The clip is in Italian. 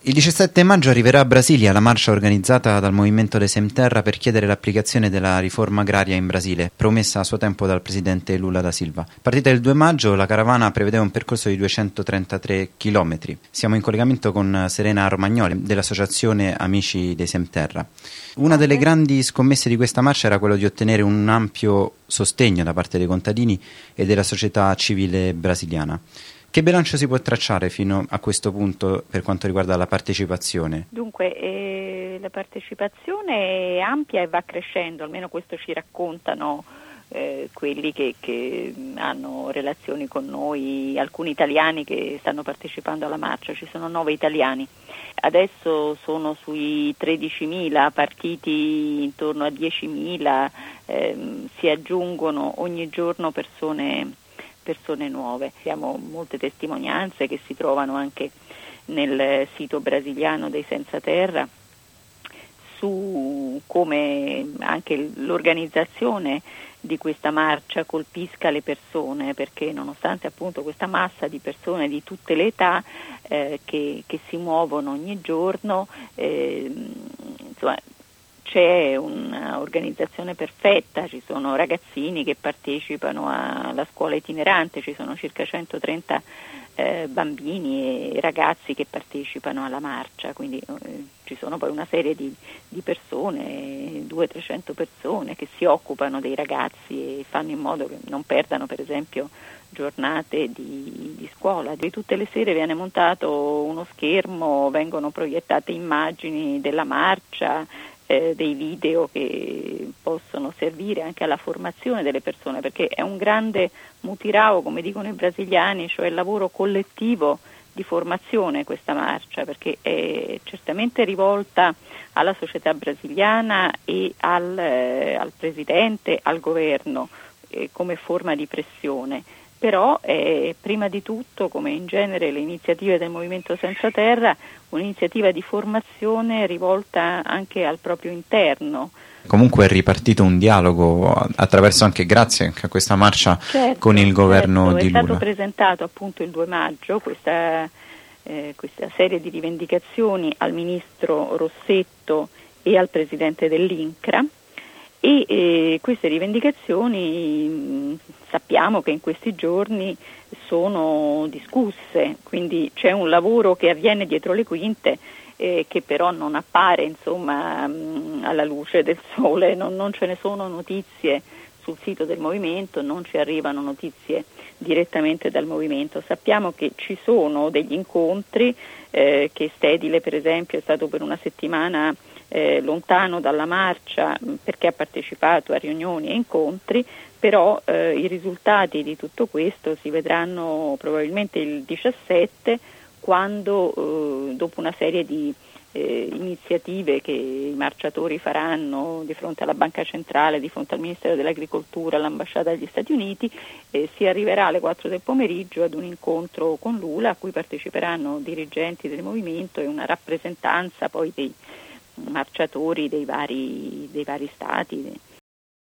Il 17 maggio arriverà a Brasilia la marcia organizzata dal Movimento de Sem Terra per chiedere l'applicazione della riforma agraria in Brasile, promessa a suo tempo dal presidente Lula da Silva. Partita il 2 maggio, la caravana prevedeva un percorso di 233 chilometri. Siamo in collegamento con Serena Romagnoli dell'associazione Amici dei Sem Terra. Una delle grandi scommesse di questa marcia era quello di ottenere un ampio sostegno da parte dei contadini e della società civile brasiliana. Che bilancio si può tracciare fino a questo punto per quanto riguarda la partecipazione? Dunque, la partecipazione è ampia e va crescendo, almeno questo ci raccontano quelli che hanno relazioni con noi, alcuni italiani che stanno partecipando alla marcia. Ci sono 9 italiani. Adesso sono sui 13.000, partiti intorno a 10.000, si aggiungono ogni giorno persone nuove. Abbiamo molte testimonianze che si trovano anche nel sito brasiliano dei Senza Terra su come anche l'organizzazione di questa marcia colpisca le persone, perché nonostante appunto questa massa di persone di tutte le età che si muovono ogni giorno, insomma, c'è un'organizzazione perfetta, ci sono ragazzini che partecipano alla scuola itinerante, ci sono circa 130 bambini e ragazzi che partecipano alla marcia, quindi ci sono poi una serie di persone, 200-300 persone che si occupano dei ragazzi e fanno in modo che non perdano per esempio giornate di scuola. Di tutte le sere viene montato uno schermo, vengono proiettate immagini della marcia, dei video che possono servire anche alla formazione delle persone, perché è un grande mutirao, come dicono i brasiliani, cioè il lavoro collettivo di formazione questa marcia, perché è certamente rivolta alla società brasiliana e al presidente, al governo come forma di pressione, però è prima di tutto, come in genere le iniziative del Movimento Senza Terra, un'iniziativa di formazione rivolta anche al proprio interno. Comunque è ripartito un dialogo attraverso grazie anche a questa marcia con il governo di Lula. È stato presentato appunto il 2 maggio questa serie di rivendicazioni al ministro Rossetto e al presidente dell'INCRA, e queste rivendicazioni sappiamo che in questi giorni sono discusse, quindi c'è un lavoro che avviene dietro le quinte che però non appare alla luce del sole, non ce ne sono notizie sul sito del movimento, non ci arrivano notizie direttamente dal movimento. Sappiamo che ci sono degli incontri, che Stedile per esempio è stato per una settimana lontano dalla marcia perché ha partecipato a riunioni e incontri, però i risultati di tutto questo si vedranno probabilmente il 17, quando dopo una serie di iniziative che i marciatori faranno di fronte alla Banca Centrale, di fronte al Ministero dell'Agricoltura, all'Ambasciata degli Stati Uniti, si arriverà alle 4 del pomeriggio ad un incontro con Lula a cui parteciperanno dirigenti del movimento e una rappresentanza poi dei marciatori dei vari stati.